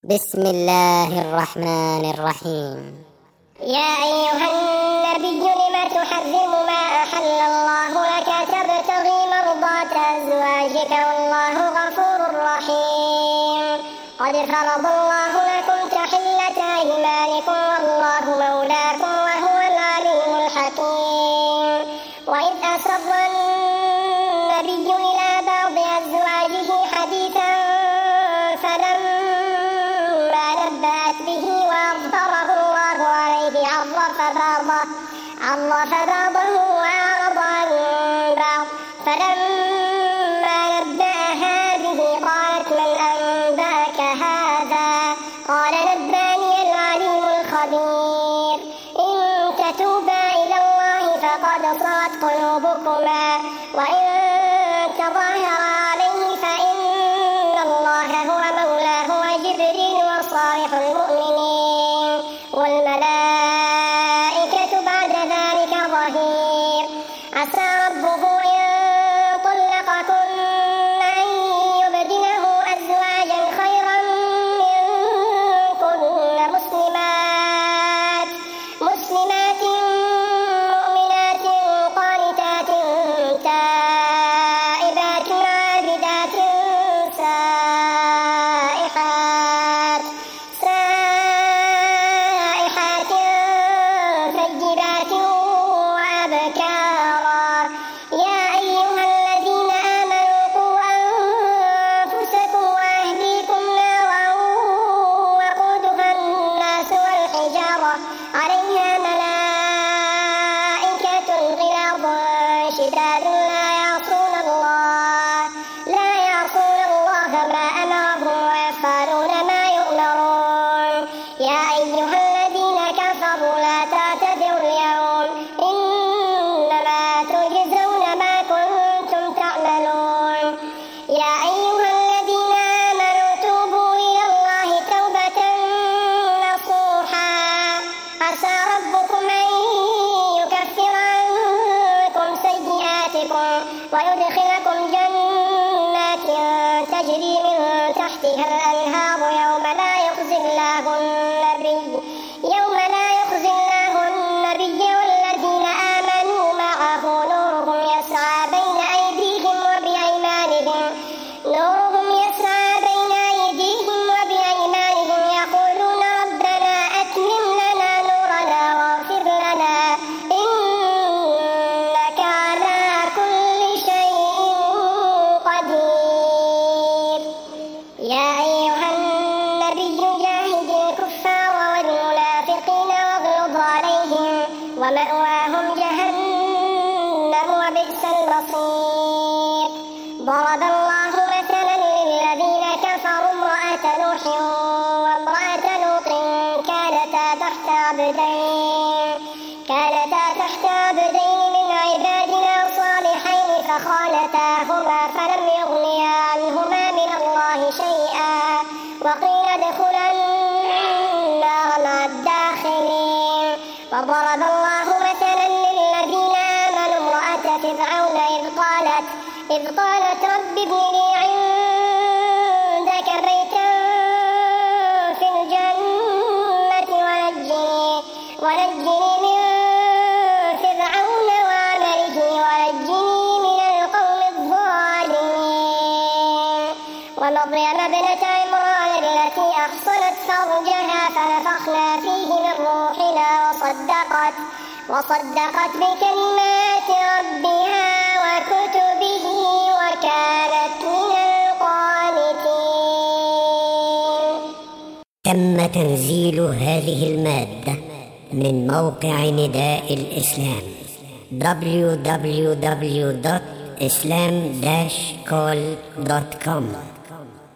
بسم الله الرحمن الرحيم. يا أيها النبي لم تحرم ما أحل الله لك تبتغي مرضات أزواجك والله غفور رحيم. قد فرض الله لكم تحلة أيمانكم والله مولاكم وهو العليم الحكيم. وإذ أسر النبي إلى بعض أزواجه حديثا فلما نبأت به وأظهره الله عليه عرف بعضه وأعرض عن بعض. فلما نبأها به قالت من أنبأك هذا؟ قال نبأني العليم الخبير. إن تتوبا إلى الله فقد صغت قلوبكما وإن تظاهرا عليه فإن الله هو مولاه وجبريل وصالح المؤمنين والملائكة بعد ذلك ظهير. عسى ربه إن طلقكن أن يبدله أزواجا خيرا منكن مسلمات مؤمنات قانتات تائبات عابدات سائحات ثيبات وأبكارا. يا أيها الذين آمنوا قوا أنفسكم وأهليكم نارا وقودها الناس والحجارة عليها ملائكة غلاظ شداد لا يعصون الله ما أمرهم ويفعلون ما يؤمرون. يا أيها الذين كفروا لا تعتذروا اليوم إنما تجزون ما كنتم تعملون. يا أيها الذين آمنوا توبوا إلى الله توبة نصوحا عسى ربكم أن يكفر عنكم سيئاتكم ويدخلكم جنات تجري من تحتها الأنهار يوم لا يخزي الله النبي والذين آمنوا معه نورهم يسعى بين أيديهم وبأيمانهم يقولون ربنا أتمم لنا نورنا واغفر لنا إنك على كل شيء قدير. يا أيها النبي جاهد الكفار والمنافقين واغلظ عليهم ومأواهم جهنم وبئس المصير. ضرب الله مثلا للذين كفروا امرأة نوح وامرأة لوط كانتا تحت عبدين من عبادنا صالحين فخانتاهما فلم يغنيا عنهما من الله شيئا وقيل ادخلا النار مع الداخلين. وضرب الله مثلا للذين آمنوا امرأة فرعون إذ قالت رب ابن لي عندك بيتا في الجنة ونجني من فرعون وعمله ونجني من القوم الظالمين. ومريم ابنة عمران التي أحصنت فرجها فنفخنا فيه من روحنا وصدقت بكلمات ربها وكتبه وكانت من القانتين. تم تنزيل هذه المادة من موقع نداء الإسلام www.islam-call.com.